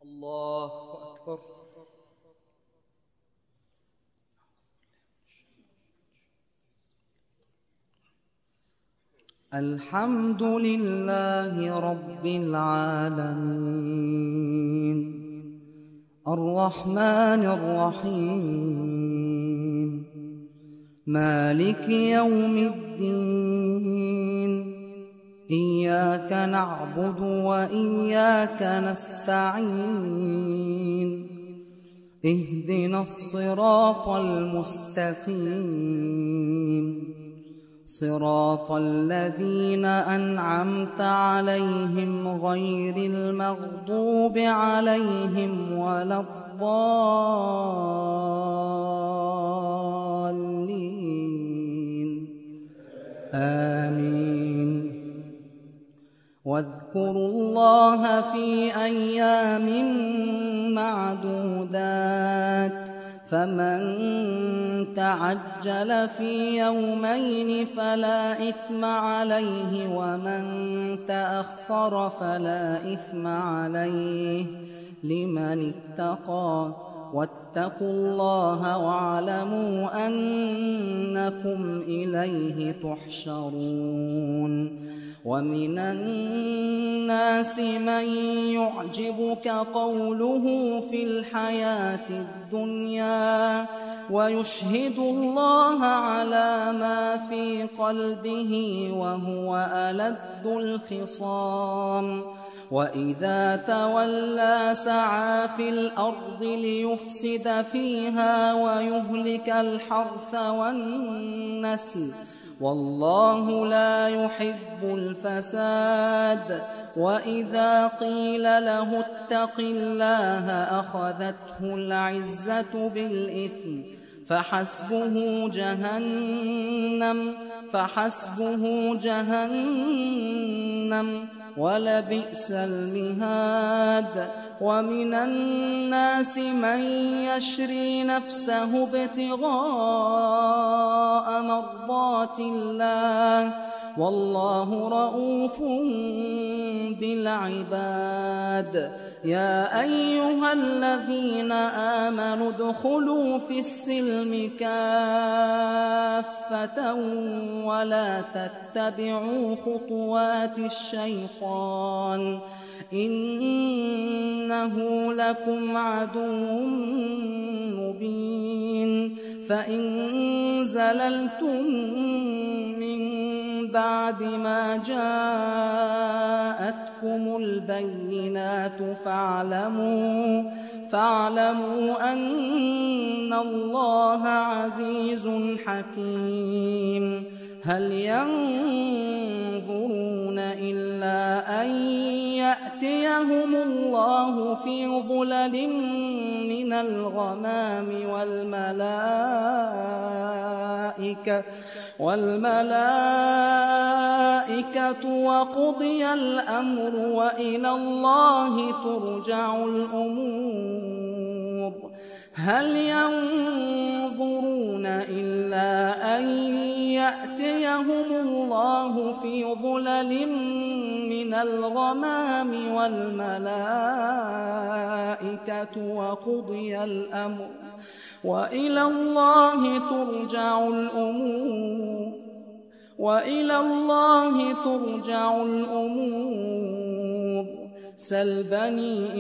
الله أكبر. الحمد لله رب العالمين الرحمن الرحيم مالك يوم الدين إياك نعبد وإياك نستعين اهدنا الصراط المستقيم صراط الذين أنعمت عليهم غير المغضوب عليهم ولا الضالين آمين. واذكروا الله في أيام معدودات فمن تعجل في يومين فلا إثم عليه ومن تأخر فلا إثم عليه لمن اتقى واتقوا الله واعلموا أنكم إليه تحشرون. ومن الناس من يعجبك قوله في الحياة الدنيا ويشهد الله على ما في قلبه وهو ألد الخصام وإذا تولى سعى في الأرض ليفسد فيها ويهلك الحرث والنسل والله لا يحب الفساد. وإذا قيل له اتق الله أخذته العزة بالإثم فحسبه جهنم ولبئس المهاد. ومن الناس من يشري نفسه ابتغاء مرضات الله والله رؤوف بالعباد. يا أيها الذين آمنوا ادخلوا في السلم كافة ولا تتبعوا خطوات الشيطان إنه لكم عدو مبين. فإن زللتم من بعد ما جاءتكم البينات فاعلموا أن الله عزيز حكيم. هل ينظرون إلا أن يأتيهم الله في ظلل من الغمام والملائكة وقضي الأمر وإلى الله ترجع الأمور. هل ينظرون إلا أن يأتيهم الله في ظلل من الغمام والملائكة وقضي الأمر وإلى الله ترجع الأمور. سل بني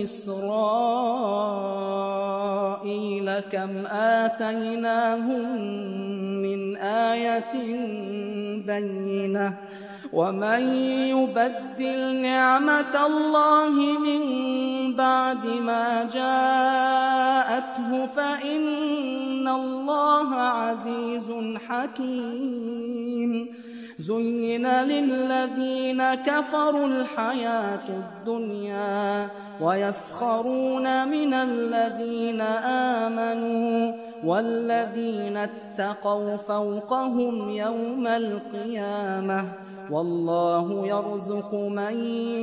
إسرائيل كم آتيناهم من آية بينة ومن يبدل نعمة الله من بعد ما جاءته فإن الله عزيز حكيم. زين للذين كفروا الحياة الدنيا ويسخرون من الذين آمنوا والذين اتقوا فوقهم يوم القيامة والله يرزق من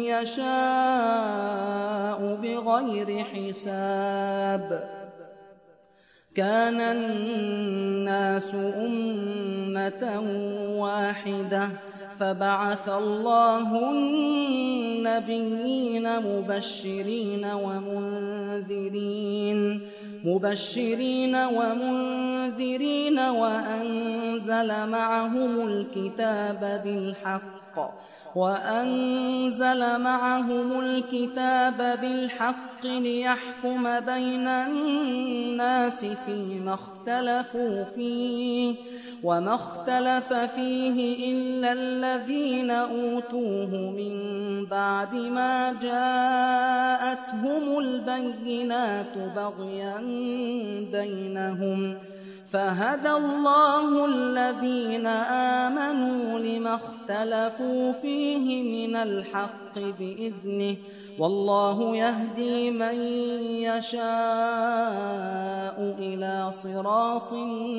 يشاء بغير حساب. كان الناس أمة واحدة فبعث الله النبيين مبشرين ومنذرين وأنزل معهم الكتاب بالحق ليحكم بين الناس فيما اختلفوا فيه وما اختلف فيه إلا الذين أوتوه من بعد ما جاءتهم البينات بغيا بينهم فهدى الله الذين آمنوا لما اختلفوا فيه من الحق بإذنه والله يهدي من يشاء إلى صراط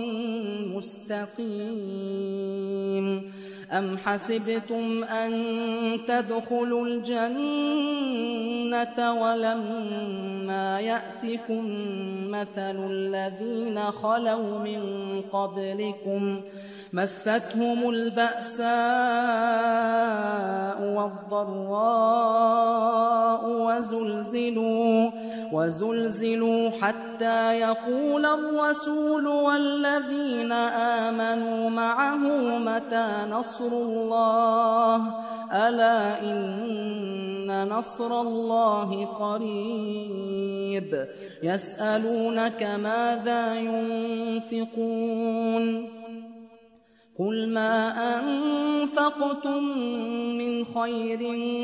مستقيم أم حسبتم أن تدخلوا الجنة ولما يأتكم مثل الذين خلوا من قبلكم مستهم البأساء والضراء وزلزلوا حتى يقول الرسول والذين آمنوا معه متى نصر الله ألا إن نصر الله قريب يسألونك ماذا ينفقون قل ما أنفقتم من خير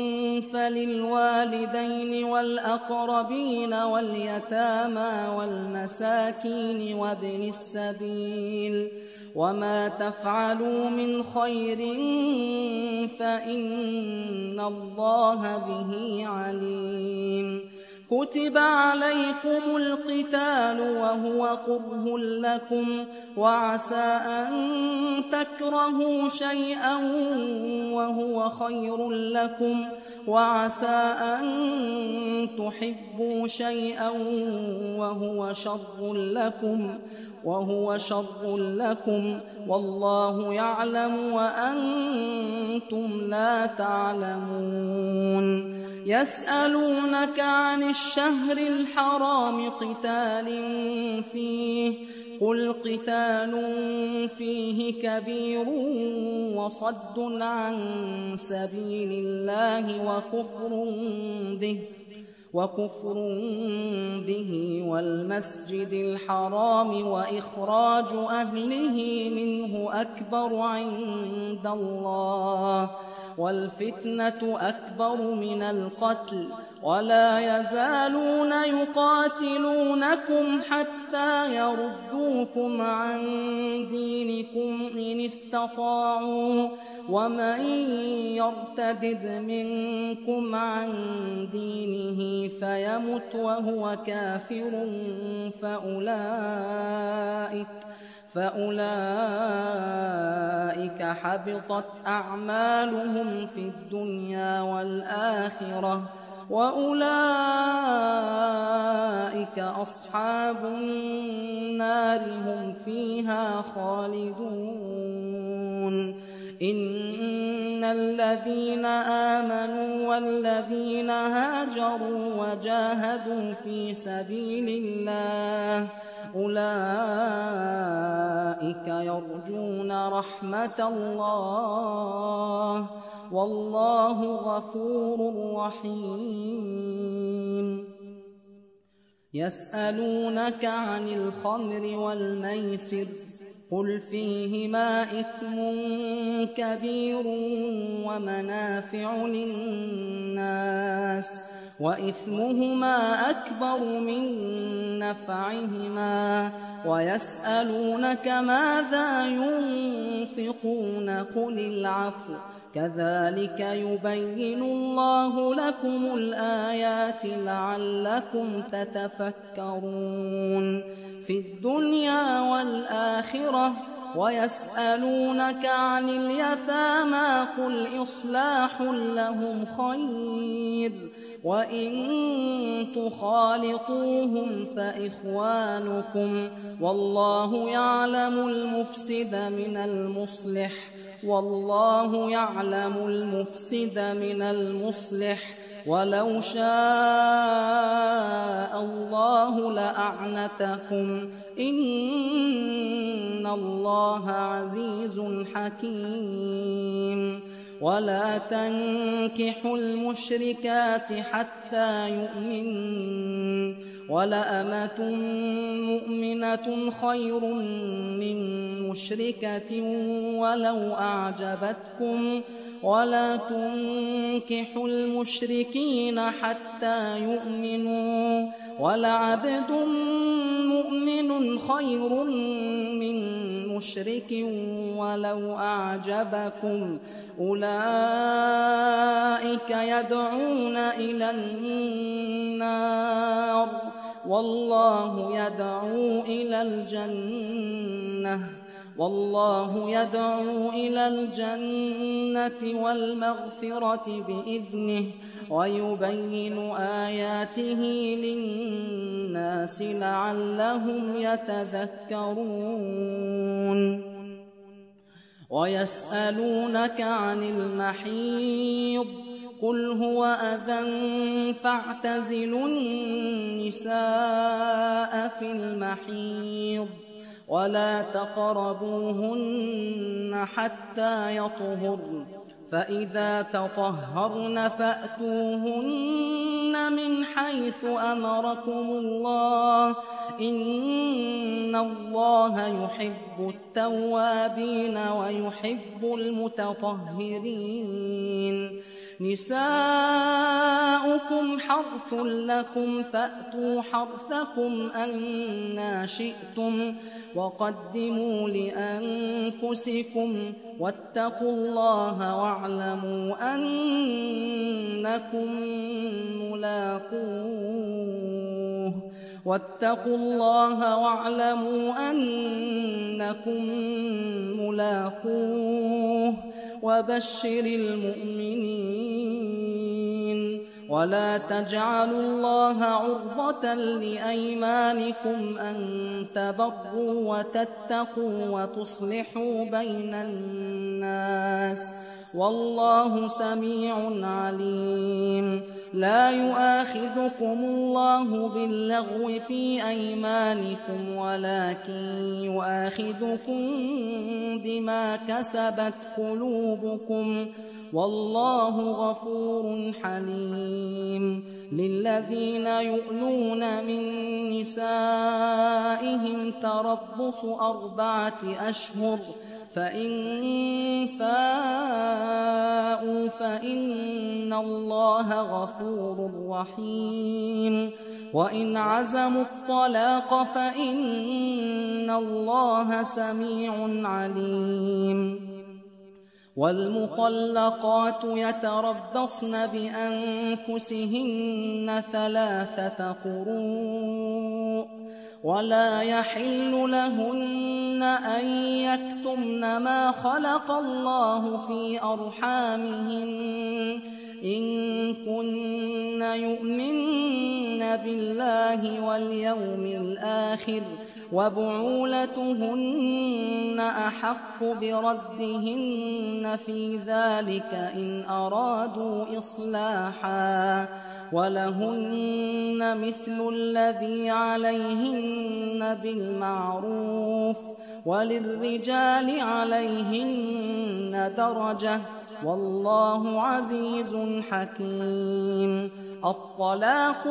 فللوالدين والأقربين واليتامى والمساكين وابن السبيل وما تفعلوا من خير فإن الله به عليم كتب عليكم القتال وهو كره لكم وعسى أن تكرهوا شيئا وهو خير لكم وعسى أن تحبوا شيئا وهو شر لكم والله يعلم وأنتم لا تعلمون يسألونك عن الشهر الحرام قتال فيه قل قتال فيه كبير وصد عن سبيل الله وكفر به والمسجد الحرام وإخراج أهله منه أكبر عند الله والفتنة أكبر من القتل ولا يزالون يقاتلونكم حتى يردوكم عن دينكم إن استطاعوا ومن يرتدد منكم عن دينه فيمت وهو كافر فأولئك حبطت أعمالهم في الدنيا والآخرة وأولئك أصحاب النار هم فيها خالدون إن الذين آمنوا والذين هاجروا وجاهدوا في سبيل الله أولئك يرجون رحمة الله والله غفور رحيم يسألونك عن الخمر والميسر قل فيهما إثم كبير ومنافع للناس وإثمهما أكبر من نفعهما ويسألونك ماذا ينفقون قل العفو كذلك يبين الله لكم الآيات لعلكم تتفكرون في الدنيا والآخرة ويسألونك عن اليتامى قل إصلاح لهم خير وإن تخالطوهم فإخوانكم والله يعلم المفسد من المصلح والله يعلم المفسد من المصلح ولو شاء الله لأعنتكم إن الله عزيز حكيم ولا تنكحوا المشركات حتى يؤمنن ولأمة مؤمنة خير من مشركة ولو أعجبتكم ولا تنكحوا المشركين حتى يؤمنوا ولعبد مؤمن خير من مشرك ولو أعجبكم أولئك يدعون إلى النار والله يدعو إلى الجنة والمغفرة بإذنه ويبين آياته للناس لعلهم يتذكرون ويسألونك عن المحيض قل هو أذى فاعتزلوا النساء في المحيض ولا تقربوهن حتى يطهرن فإذا تطهرن فأتوهن من حيث أمركم الله إن الله يحب التوابين ويحب المتطهرين نساؤكم حرث لكم فأتوا حرثكم أنى شئتم وقدموا لأنفسكم واتقوا الله واعلموا أنكم ملاقوه وبشر المؤمنين ولا تجعلوا الله عرضة لأيمانكم أن تبروا وتتقوا وتصلحوا بين الناس والله سميع عليم لا يؤاخذكم الله باللغو في أيمانكم ولكن يؤاخذكم بما كسبت قلوبكم والله غفور حليم للذين يؤلون من نسائهم تربص 4 أشهر فإن فاءوا فإن الله غفور رحيم وإن عزموا الطلاق فإن الله سميع عليم والمطلقات يتربصن بأنفسهن 3 قروء ولا يحل لهن أن يكتمن ما خلق الله في أرحامهن إن كن يؤمن بالله واليوم الآخر وبعولتهن أحق بردهن في ذلك إن أرادوا إصلاحا ولهن مثل الذي عليهن بالمعروف وللرجال عليهن درجة والله عزيز حكيم الطلاق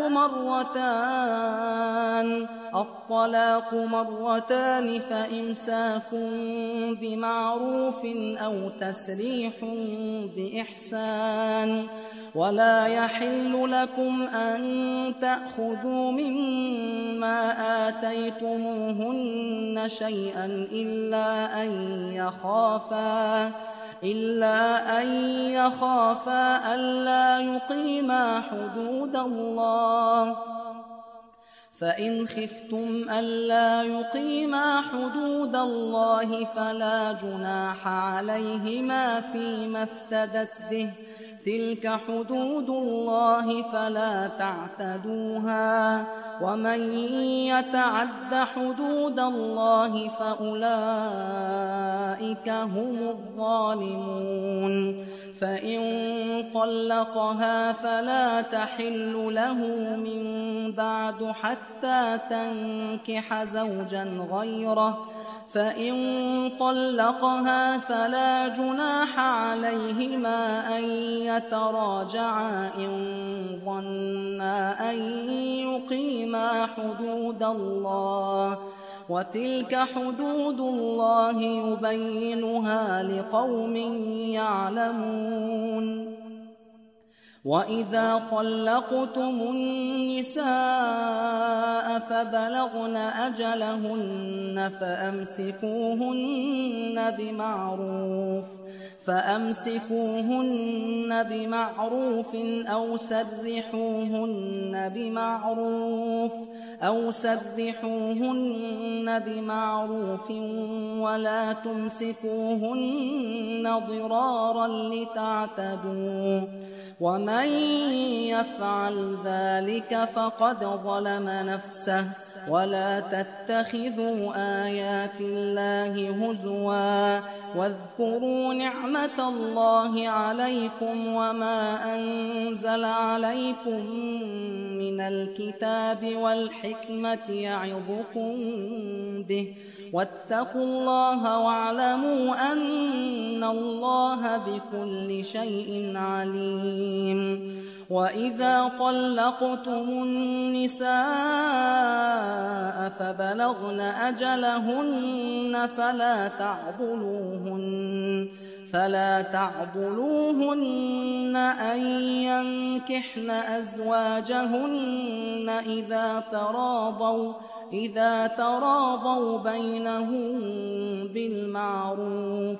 مرتان فإمساك بمعروف أو تسريح بإحسان ولا يحل لكم أن تأخذوا مما آتيتموهن شيئا إلا أن يخافا ألا يقيما حدود الله فإن خفتم ألا يقيما حدود الله فلا جناح عليهما فيما افتدت به تلك حدود الله فلا تعتدوها ومن يتعد حدود الله فأولئك هم الظالمون فإن طلقها فلا تحل له من بعد حتى تنكح زوجا غيره فإن طلقها فلا جناح عليهما أن يتراجعا إن ظنا أن يقيما حدود الله وتلك حدود الله يبينها لقوم يعلمون وإذا طلقتم النساء فبلغن أجلهن فأمسكوهن بمعروف أو سرحوهن بمعروف ولا تمسكوهن ضرارا لتعتدوا ومن يفعل ذلك فقد ظلم نفسه ولا تتخذوا آيات الله هزوا واذكروا نعمة الله عليكم وما أنزل عليكم من الكتاب والحكمة يعظكم به واتقوا الله واعلموا أن الله بكل شيء عليم وإذا طلقتم النساء فبلغن أجلهن فلا تعضلوهن أن ينكحن أزواجهن إذا تراضوا بينهم بالمعروف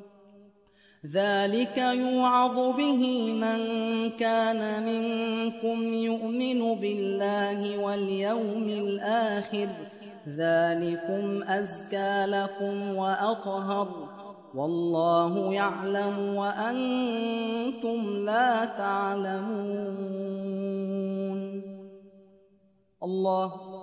ذلك يوعظ به من كان منكم يؤمن بالله واليوم الآخر ذلكم أزكى لكم وأطهر والله يعلم وأنتم لا تعلمون. الله